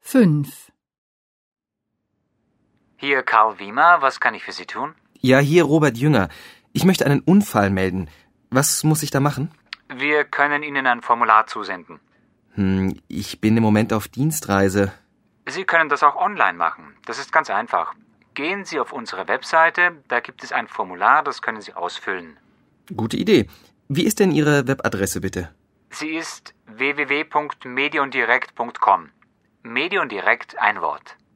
5. Hier Karl Wiemer, was kann ich für Sie tun? Ja, hier Robert Jünger. Ich möchte einen Unfall melden. Was muss ich da machen? Wir können Ihnen ein Formular zusenden. Ich bin im Moment auf Dienstreise. Sie können das auch online machen. Das ist ganz einfach. Gehen Sie auf unsere Webseite, da gibt es ein Formular, das können Sie ausfüllen. Gute Idee. Wie ist denn Ihre Webadresse bitte? Sie ist www.mediondirekt.com. Medion direkt ein Wort.